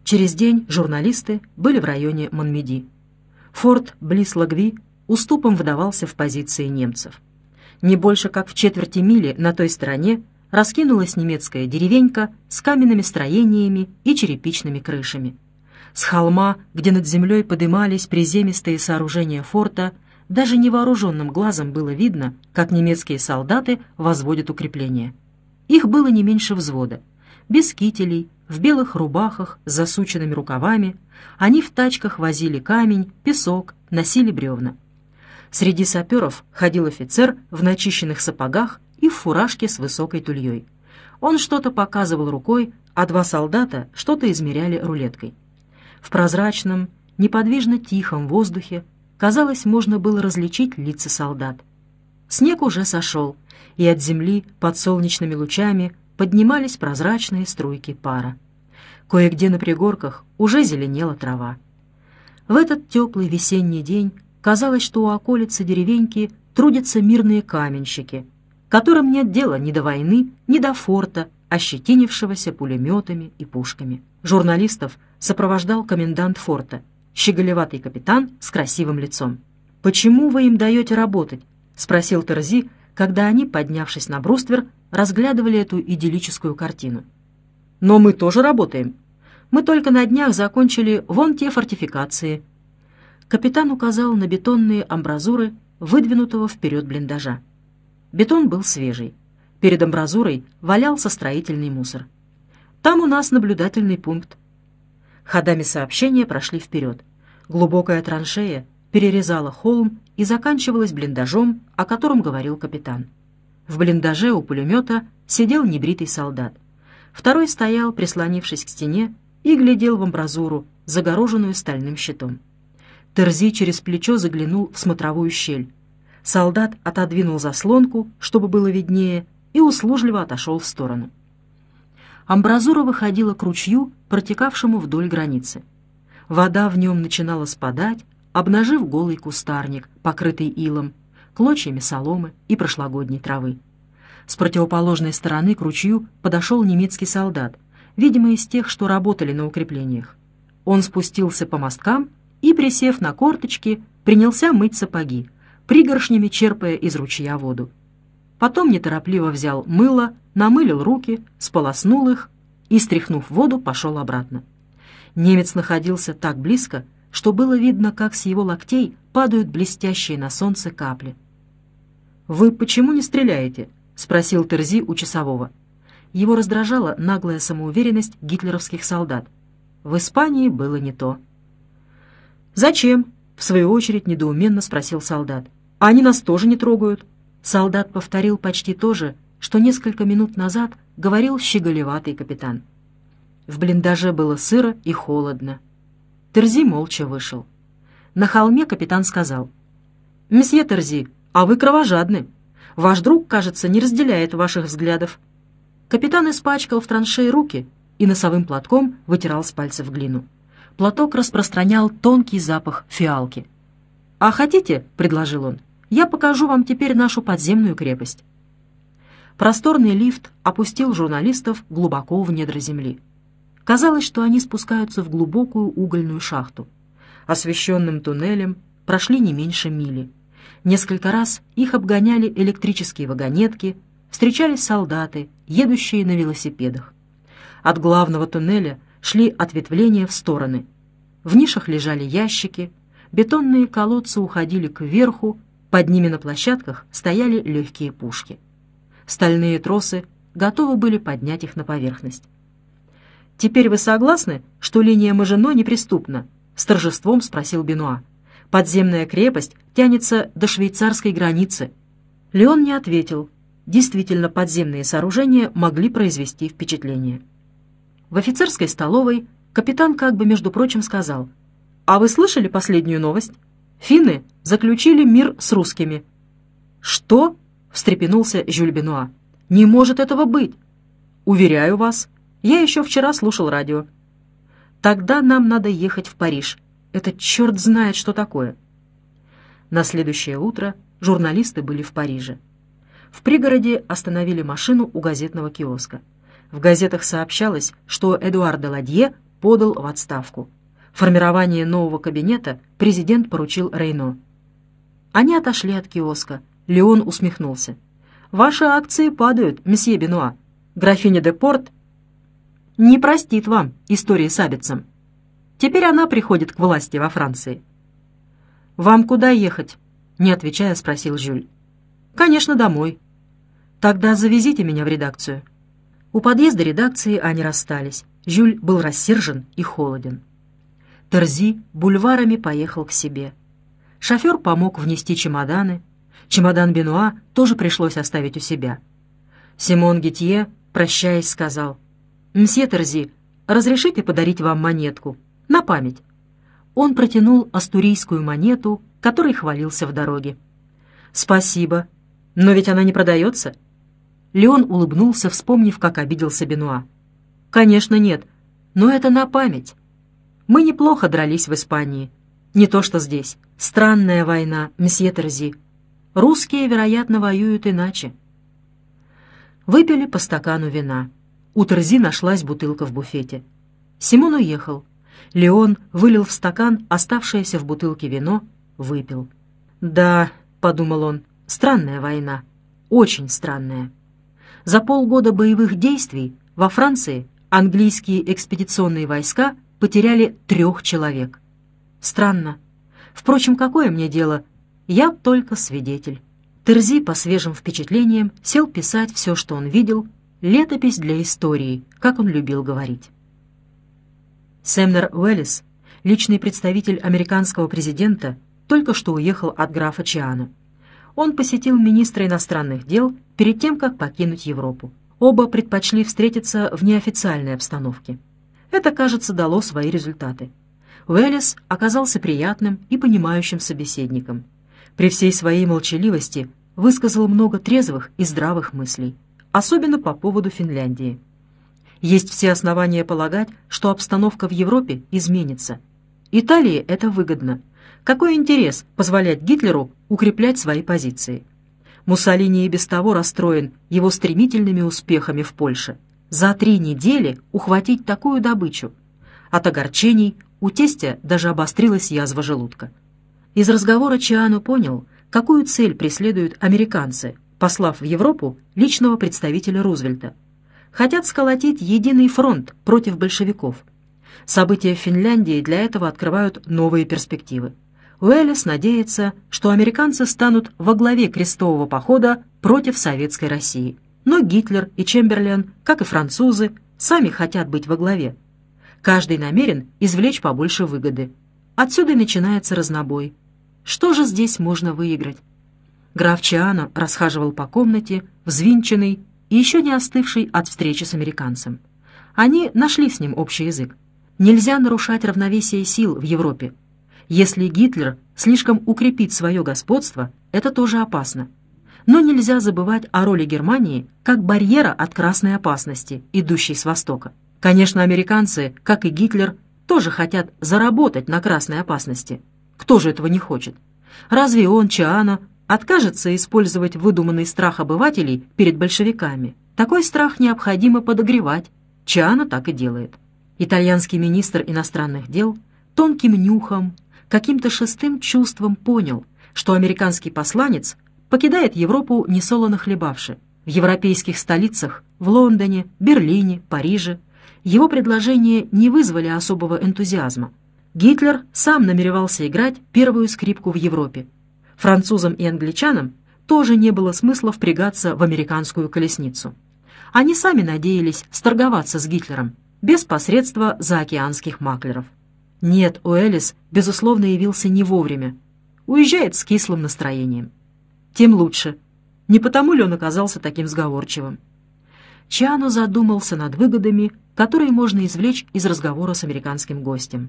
Через день журналисты были в районе Монмеди. Форт близ Лагви уступом выдавался в позиции немцев. Не больше как в четверти мили на той стороне раскинулась немецкая деревенька с каменными строениями и черепичными крышами. С холма, где над землей подымались приземистые сооружения форта, даже невооруженным глазом было видно, как немецкие солдаты возводят укрепления. Их было не меньше взвода. Без кителей, в белых рубахах с засученными рукавами, они в тачках возили камень, песок, носили бревна. Среди саперов ходил офицер в начищенных сапогах и в фуражке с высокой тульей. Он что-то показывал рукой, а два солдата что-то измеряли рулеткой. В прозрачном, неподвижно тихом воздухе, казалось, можно было различить лица солдат. Снег уже сошел, и от земли под солнечными лучами поднимались прозрачные струйки пара. Кое-где на пригорках уже зеленела трава. В этот теплый весенний день казалось, что у околицы деревеньки трудятся мирные каменщики, которым нет дела ни до войны, ни до форта, ощетинившегося пулеметами и пушками. Журналистов сопровождал комендант форта, щеголеватый капитан с красивым лицом. «Почему вы им даете работать?» — спросил Терзи, когда они, поднявшись на бруствер, разглядывали эту идиллическую картину. «Но мы тоже работаем. Мы только на днях закончили вон те фортификации». Капитан указал на бетонные амбразуры выдвинутого вперед блиндажа. Бетон был свежий. Перед амбразурой валялся строительный мусор. «Там у нас наблюдательный пункт». Ходами сообщения прошли вперед. Глубокая траншея перерезала холм и заканчивалась блиндажом, о котором говорил капитан. В блиндаже у пулемета сидел небритый солдат. Второй стоял, прислонившись к стене, и глядел в амбразуру, загороженную стальным щитом. Терзи через плечо заглянул в смотровую щель. Солдат отодвинул заслонку, чтобы было виднее, и услужливо отошел в сторону. Амбразура выходила к ручью, протекавшему вдоль границы. Вода в нем начинала спадать, обнажив голый кустарник, покрытый илом, клочьями соломы и прошлогодней травы. С противоположной стороны к ручью подошел немецкий солдат, видимо, из тех, что работали на укреплениях. Он спустился по мосткам и, присев на корточки, принялся мыть сапоги, пригоршнями черпая из ручья воду. Потом неторопливо взял мыло, намылил руки, сполоснул их и, стряхнув воду, пошел обратно. Немец находился так близко, что было видно, как с его локтей падают блестящие на солнце капли. «Вы почему не стреляете?» — спросил Терзи у часового. Его раздражала наглая самоуверенность гитлеровских солдат. В Испании было не то. «Зачем?» — в свою очередь недоуменно спросил солдат. «Они нас тоже не трогают». Солдат повторил почти то же, что несколько минут назад говорил щеголеватый капитан. В блиндаже было сыро и холодно. Терзи молча вышел. На холме капитан сказал: «Месье Терзи, а вы кровожадны. Ваш друг, кажется, не разделяет ваших взглядов». Капитан испачкал в траншее руки и носовым платком вытирал с пальцев глину. Платок распространял тонкий запах фиалки. «А хотите, — предложил он, — я покажу вам теперь нашу подземную крепость». Просторный лифт опустил журналистов глубоко в недра земли. Казалось, что они спускаются в глубокую угольную шахту. Освещенным туннелем прошли не меньше мили. Несколько раз их обгоняли электрические вагонетки, встречались солдаты, едущие на велосипедах. От главного туннеля шли ответвления в стороны. В нишах лежали ящики, бетонные колодцы уходили кверху, под ними на площадках стояли легкие пушки. Стальные тросы готовы были поднять их на поверхность. «Теперь вы согласны, что линия Мажино неприступна?» — с торжеством спросил Бенуа. «Подземная крепость тянется до швейцарской границы». Леон не ответил. Действительно, подземные сооружения могли произвести впечатление. В офицерской столовой капитан как бы, между прочим, сказал: «А вы слышали последнюю новость? Финны заключили мир с русскими». «Что?» — встрепенулся Жюль Бенуа. «Не может этого быть!» «Уверяю вас, я еще вчера слушал радио». «Тогда нам надо ехать в Париж. Это черт знает, что такое». На следующее утро журналисты были в Париже. В пригороде остановили машину у газетного киоска. В газетах сообщалось, что Эдуар де Ладье подал в отставку. Формирование нового кабинета президент поручил Рейно. Они отошли от киоска. Леон усмехнулся. «Ваши акции падают, месье Бенуа. Графиня де Порт не простит вам истории с Аббетсом. Теперь она приходит к власти во Франции». «Вам куда ехать?» — не отвечая, спросил Жюль. «Конечно, домой». «Тогда завезите меня в редакцию». У подъезда редакции они расстались. Жюль был рассержен и холоден. Терзи бульварами поехал к себе. Шофер помог внести чемоданы. Чемодан Бенуа тоже пришлось оставить у себя. Симон Гетье, прощаясь, сказал: «Мсье Терзи, разрешите подарить вам монетку? На память». Он протянул астурийскую монету, которой хвалился в дороге. «Спасибо. Но ведь она не продается?» Леон улыбнулся, вспомнив, как обиделся Бенуа. «Конечно нет, но это на память. Мы неплохо дрались в Испании. Не то что здесь. Странная война, мсье Терзи. Русские, вероятно, воюют иначе». Выпили по стакану вина. У Терзи нашлась бутылка в буфете. Симон уехал. Леон вылил в стакан оставшееся в бутылке вино, выпил. «Да», — подумал он, — «странная война. Очень странная». За полгода боевых действий во Франции английские экспедиционные войска потеряли 3 человек. Странно. Впрочем, какое мне дело? Я только свидетель. Терзи по свежим впечатлениям сел писать все, что он видел, летопись для истории, как он любил говорить. Семнер Уэллис, личный представитель американского президента, только что уехал от графа Чиано. Он посетил министра иностранных дел перед тем, как покинуть Европу. Оба предпочли встретиться в неофициальной обстановке. Это, кажется, дало свои результаты. Уэллис оказался приятным и понимающим собеседником. При всей своей молчаливости высказал много трезвых и здравых мыслей, особенно по поводу Финляндии. Есть все основания полагать, что обстановка в Европе изменится. Италии это выгодно. Какой интерес позволять Гитлеру укреплять свои позиции? Муссолини и без того расстроен его стремительными успехами в Польше. За 3 недели ухватить такую добычу. От огорчений у тестя даже обострилась язва желудка. Из разговора Чиано понял, какую цель преследуют американцы, послав в Европу личного представителя Рузвельта. Хотят сколотить единый фронт против большевиков. События в Финляндии для этого открывают новые перспективы. Уэллис надеется, что американцы станут во главе крестового похода против Советской России. Но Гитлер и Чемберлен, как и французы, сами хотят быть во главе. Каждый намерен извлечь побольше выгоды. Отсюда и начинается разнобой. Что же здесь можно выиграть? Граф Чиано расхаживал по комнате, взвинченный и еще не остывший от встречи с американцем. Они нашли с ним общий язык. Нельзя нарушать равновесие сил в Европе. Если Гитлер слишком укрепит свое господство, это тоже опасно. Но нельзя забывать о роли Германии как барьера от красной опасности, идущей с востока. Конечно, американцы, как и Гитлер, тоже хотят заработать на красной опасности. Кто же этого не хочет? Разве он, Чиано, откажется использовать выдуманный страх обывателей перед большевиками? Такой страх необходимо подогревать. Чиано так и делает. Итальянский министр иностранных дел тонким нюхом, каким-то шестым чувством понял, что американский посланец покидает Европу несолоно хлебавши. В европейских столицах, в Лондоне, Берлине, Париже, его предложения не вызвали особого энтузиазма. Гитлер сам намеревался играть первую скрипку в Европе. Французам и англичанам тоже не было смысла впрягаться в американскую колесницу. Они сами надеялись сторговаться с Гитлером, без посредства заокеанских маклеров. Нет, Уэллис, безусловно, явился не вовремя. Уезжает с кислым настроением. Тем лучше. Не потому ли он оказался таким сговорчивым? Чиано задумался над выгодами, которые можно извлечь из разговора с американским гостем.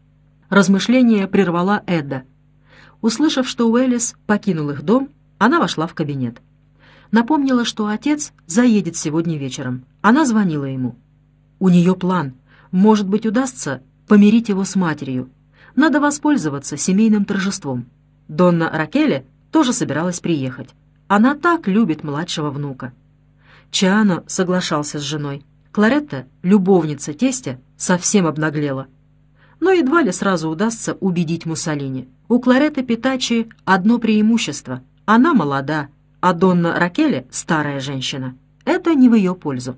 Размышление прервала Эдда. Услышав, что Уэллис покинул их дом, она вошла в кабинет. Напомнила, что отец заедет сегодня вечером. Она звонила ему. У нее план. Может быть, удастся помирить его с матерью. Надо воспользоваться семейным торжеством. Донна Ракеле тоже собиралась приехать. Она так любит младшего внука. Чиано соглашался с женой. Кларетта, любовница тестя, совсем обнаглела. Но едва ли сразу удастся убедить Муссолини. У Кларетты Питачи одно преимущество. Она молода, а Донна Ракеле — старая женщина. Это не в ее пользу.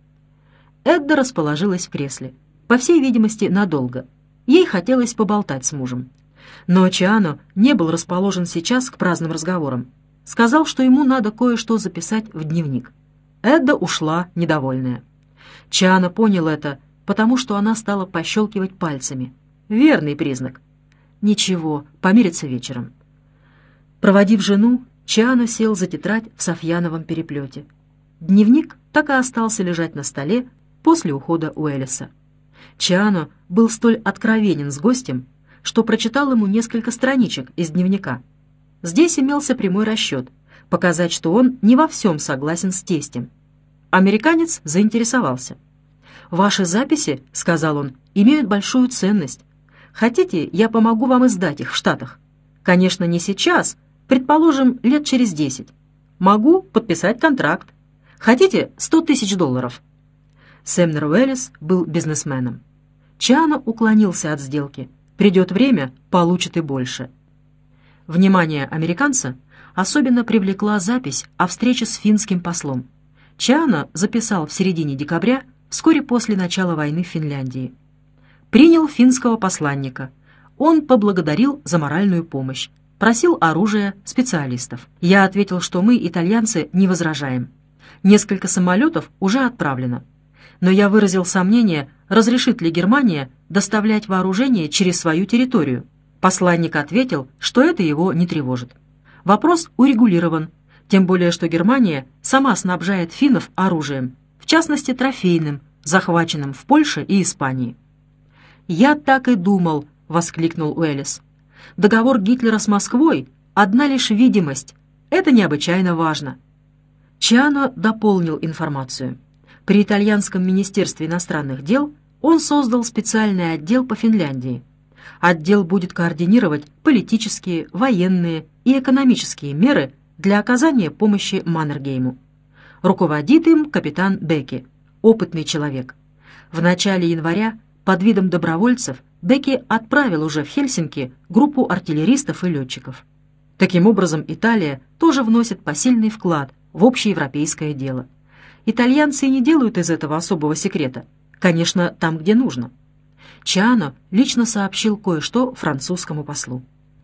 Эдда расположилась в кресле. По всей видимости, надолго. Ей хотелось поболтать с мужем. Но Чиано не был расположен сейчас к праздным разговорам. Сказал, что ему надо кое-что записать в дневник. Эдда ушла, недовольная. Чиано понял это, потому что она стала пощелкивать пальцами. Верный признак. Ничего, помирятся вечером. Проводив жену, Чиано сел за тетрадь в софьяновом переплете. Дневник так и остался лежать на столе после ухода Уэллиса. Чиано был столь откровенен с гостем, что прочитал ему несколько страничек из дневника. Здесь имелся прямой расчет — показать, что он не во всем согласен с тестем. Американец заинтересовался. «Ваши записи, — сказал он, — имеют большую ценность. Хотите, я помогу вам издать их в Штатах? Конечно, не сейчас, предположим, лет через 10. Могу подписать контракт. Хотите $100 000?» Сэмнер Уэллис был бизнесменом. Чиано уклонился от сделки. Придет время, получит и больше. Внимание американца особенно привлекла запись о встрече с финским послом. Чиано записал в середине декабря, вскоре после начала войны в Финляндии. Принял финского посланника. Он поблагодарил за моральную помощь, просил оружия специалистов. Я ответил, что мы, итальянцы, не возражаем. Несколько самолетов уже отправлено. Но я выразил сомнение, разрешит ли Германия доставлять вооружение через свою территорию. Посланник ответил, что это его не тревожит. Вопрос урегулирован, тем более что Германия сама снабжает финнов оружием, в частности трофейным, захваченным в Польше и Испании. «Я так и думал», — воскликнул Уэллис. «Договор Гитлера с Москвой — одна лишь видимость. Это необычайно важно». Чиано дополнил информацию. При итальянском министерстве иностранных дел он создал специальный отдел по Финляндии. Отдел будет координировать политические, военные и экономические меры для оказания помощи Маннергейму. Руководит им капитан Бекке, опытный человек. В начале января под видом добровольцев Бекке отправил уже в Хельсинки группу артиллеристов и летчиков. Таким образом, Италия тоже вносит посильный вклад в общеевропейское дело. Итальянцы не делают из этого особого секрета. Конечно, там, где нужно. Чиано лично сообщил кое-что французскому послу.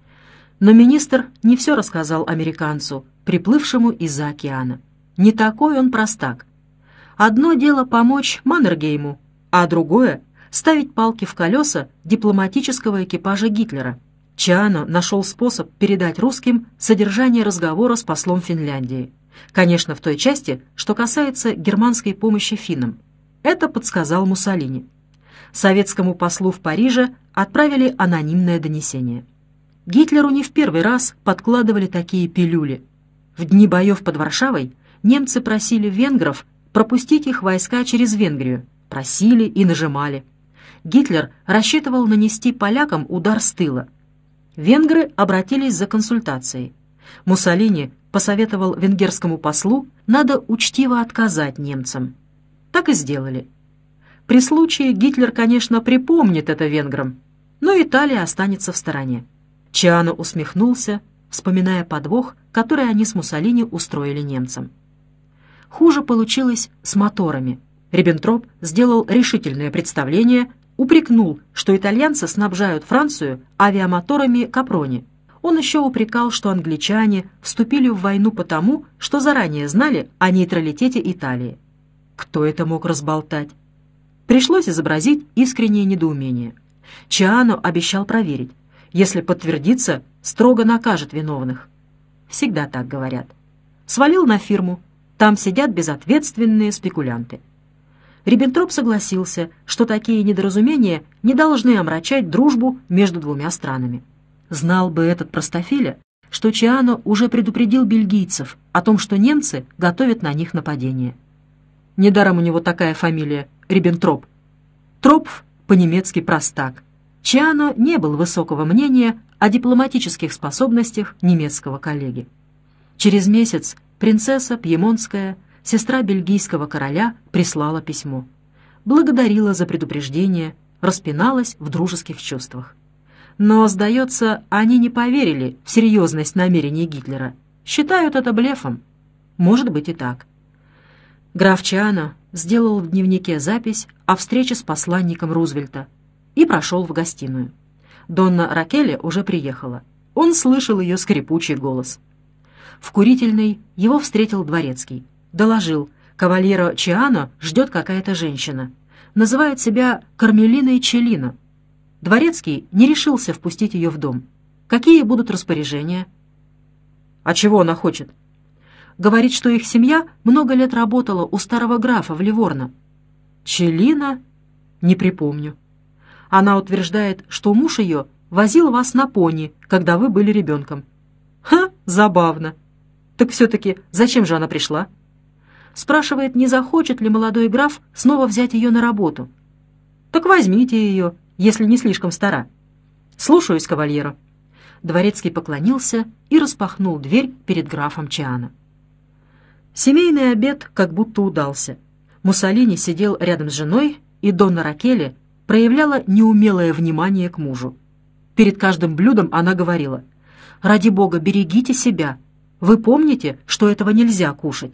Но министр не все рассказал американцу, приплывшему из-за океана. Не такой он простак. Одно дело помочь Маннергейму, а другое — ставить палки в колеса дипломатического экипажа Гитлера. Чиано нашел способ передать русским содержание разговора с послом Финляндии. Конечно, в той части, что касается германской помощи финнам. Это подсказал Муссолини. Советскому послу в Париже отправили анонимное донесение. Гитлеру не в первый раз подкладывали такие пилюли. В дни боев под Варшавой немцы просили венгров пропустить их войска через Венгрию. Просили и нажимали. Гитлер рассчитывал нанести полякам удар с тыла. Венгры обратились за консультацией. Муссолини посоветовал венгерскому послу, надо учтиво отказать немцам. Так и сделали. При случае Гитлер, конечно, припомнит это венграм, но Италия останется в стороне. Чиано усмехнулся, вспоминая подвох, который они с Муссолини устроили немцам. Хуже получилось с моторами. Риббентроп сделал решительное представление, упрекнул, что итальянцы снабжают Францию авиамоторами Капрони. Он еще упрекал, что англичане вступили в войну потому, что заранее знали о нейтралитете Италии. Кто это мог разболтать? Пришлось изобразить искреннее недоумение. Чиано обещал проверить. Если подтвердится, строго накажет виновных. Всегда так говорят. Свалил на фирму. Там сидят безответственные спекулянты. Риббентроп согласился, что такие недоразумения не должны омрачать дружбу между двумя странами. Знал бы этот простофиля, что Чиано уже предупредил бельгийцев о том, что немцы готовят на них нападение. Недаром у него такая фамилия — Риббентроп. Тропф по-немецки простак. Чиано не был высокого мнения о дипломатических способностях немецкого коллеги. Через месяц принцесса Пьемонтская, сестра бельгийского короля, прислала письмо. благодарила за предупреждение, распиналась в дружеских чувствах. Но, сдается, они не поверили в серьезность намерений Гитлера. Считают это блефом. Может быть и так. Граф Чиано сделал в дневнике запись о встрече с посланником Рузвельта и прошел в гостиную. Донна Ракеле уже приехала. Он слышал ее скрипучий голос. В курительной его встретил дворецкий. Доложил: кавальеро Чиано ждет какая-то женщина. Называет себя Кармелиной Челлино. Дворецкий не решился впустить ее в дом. Какие будут распоряжения? А чего она хочет? Говорит, что их семья много лет работала у старого графа в Ливорно. Челлино? Не припомню. Она утверждает, что муж ее возил вас на пони, когда вы были ребенком. Ха, забавно. Так все-таки зачем же она пришла? Спрашивает, не захочет ли молодой граф снова взять ее на работу. Так возьмите ее, если не слишком стара. Слушаюсь, кавальеро. Дворецкий поклонился и распахнул дверь перед графом Чиано. Семейный обед как будто удался. Муссолини сидел рядом с женой, и Донна Ракеле проявляла неумелое внимание к мужу. Перед каждым блюдом она говорила: «Ради бога, берегите себя. Вы помните, что этого нельзя кушать?»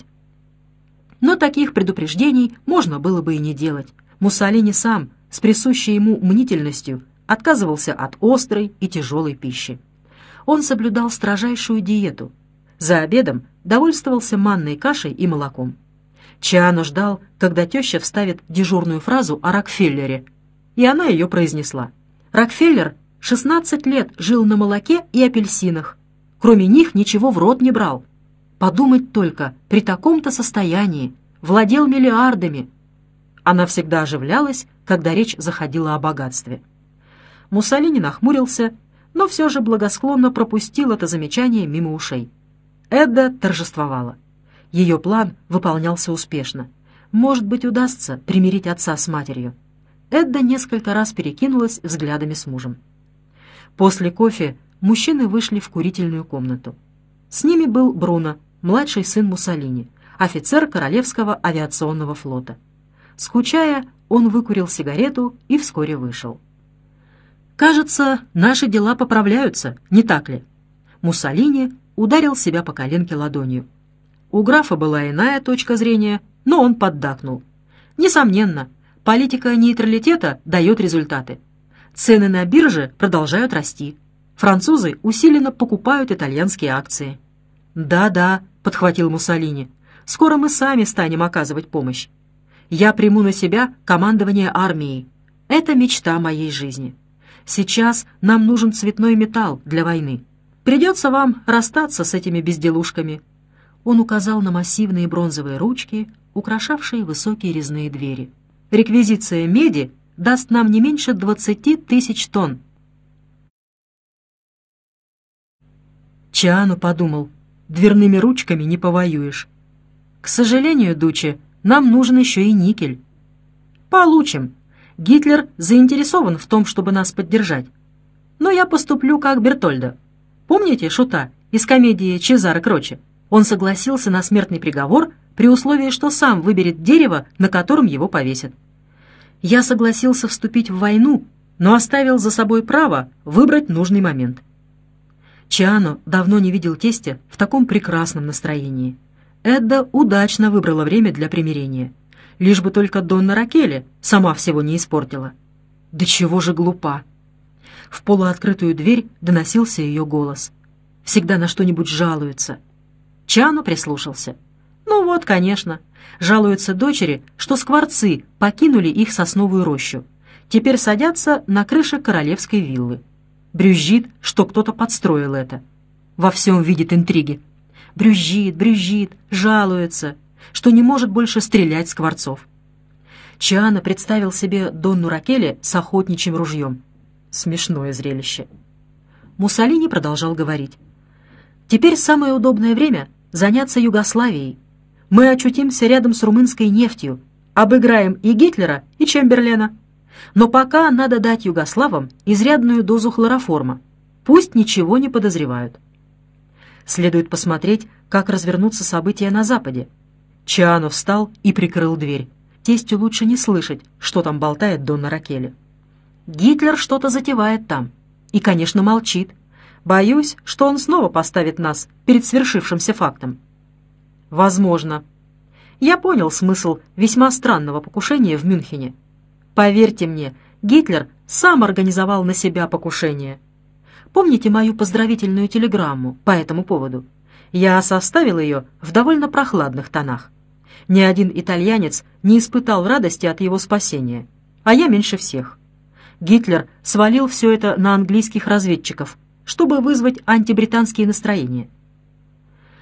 Но таких предупреждений можно было бы и не делать. Муссолини сам, с присущей ему мнительностью, отказывался от острой и тяжелой пищи. Он соблюдал строжайшую диету. За обедом довольствовался манной кашей и молоком. Чиано ждал, когда теща вставит дежурную фразу о Рокфеллере, и она ее произнесла. Рокфеллер 16 лет жил на молоке и апельсинах. Кроме них ничего в рот не брал. Подумать только, при таком-то состоянии, владел миллиардами. Она всегда оживлялась, когда речь заходила о богатстве. Муссолини нахмурился, но все же благосклонно пропустил это замечание мимо ушей. Эдда торжествовала. Ее план выполнялся успешно. Может быть, удастся примирить отца с матерью. Эдда несколько раз перекинулась взглядами с мужем. После кофе мужчины вышли в курительную комнату. С ними был Бруно, младший сын Муссолини, офицер Королевского авиационного флота. Скучая, он выкурил сигарету и вскоре вышел. «Кажется, наши дела поправляются, не так ли?» Муссолини ударил себя по коленке ладонью. У графа была иная точка зрения, но он поддакнул. «Несомненно, политика нейтралитета дает результаты. Цены на бирже продолжают расти. Французы усиленно покупают итальянские акции». «Да-да», — подхватил Муссолини, — «скоро мы сами станем оказывать помощь. Я приму на себя командование армией. Это мечта моей жизни. Сейчас нам нужен цветной металл для войны. Придется вам расстаться с этими безделушками». Он указал на массивные бронзовые ручки, украшавшие высокие резные двери. «Реквизиция меди даст нам не меньше 20 тысяч тонн». Чиано подумал: дверными ручками не повоюешь. «К сожалению, Дуче, нам нужен еще и никель». «Получим. Гитлер заинтересован в том, чтобы нас поддержать. Но я поступлю как Бертольдо. Помните шута из комедии «Чезаро Кроче»? Он согласился на смертный приговор при условии, что сам выберет дерево, на котором его повесят. Я согласился вступить в войну, но оставил за собой право выбрать нужный момент». Чиано давно не видел тестя в таком прекрасном настроении. Эдда удачно выбрала время для примирения. Лишь бы только Донна Ракеле сама всего не испортила. Да чего же глупа! В полуоткрытую дверь доносился ее голос. Всегда на что-нибудь жалуется. Чиано прислушался. Ну вот, конечно. Жалуются дочери, что скворцы покинули их сосновую рощу. Теперь садятся на крыше королевской виллы. Брюзжит, что кто-то подстроил это. Во всем видит интриги. Брюзжит, жалуется, что не может больше стрелять скворцов. Чиано представил себе Донну Ракеле с охотничьим ружьем. Смешное зрелище. Муссолини продолжал говорить. «Теперь самое удобное время заняться Югославией. Мы очутимся рядом с румынской нефтью, обыграем и Гитлера, и Чемберлена. Но пока надо дать югославам изрядную дозу хлороформа. Пусть ничего не подозревают». Следует посмотреть, как развернутся события на Западе. Чиано встал и прикрыл дверь. Тестю лучше не слышать, что там болтает Донна Ракеле. Гитлер что-то затевает там. И, конечно, молчит. Боюсь, что он снова поставит нас перед свершившимся фактом. Возможно. Я понял смысл весьма странного покушения в Мюнхене. Поверьте мне, Гитлер сам организовал на себя покушение. Помните мою поздравительную телеграмму по этому поводу? Я составил ее в довольно прохладных тонах. Ни один итальянец не испытал радости от его спасения, а я меньше всех. Гитлер свалил все это на английских разведчиков, чтобы вызвать антибританские настроения.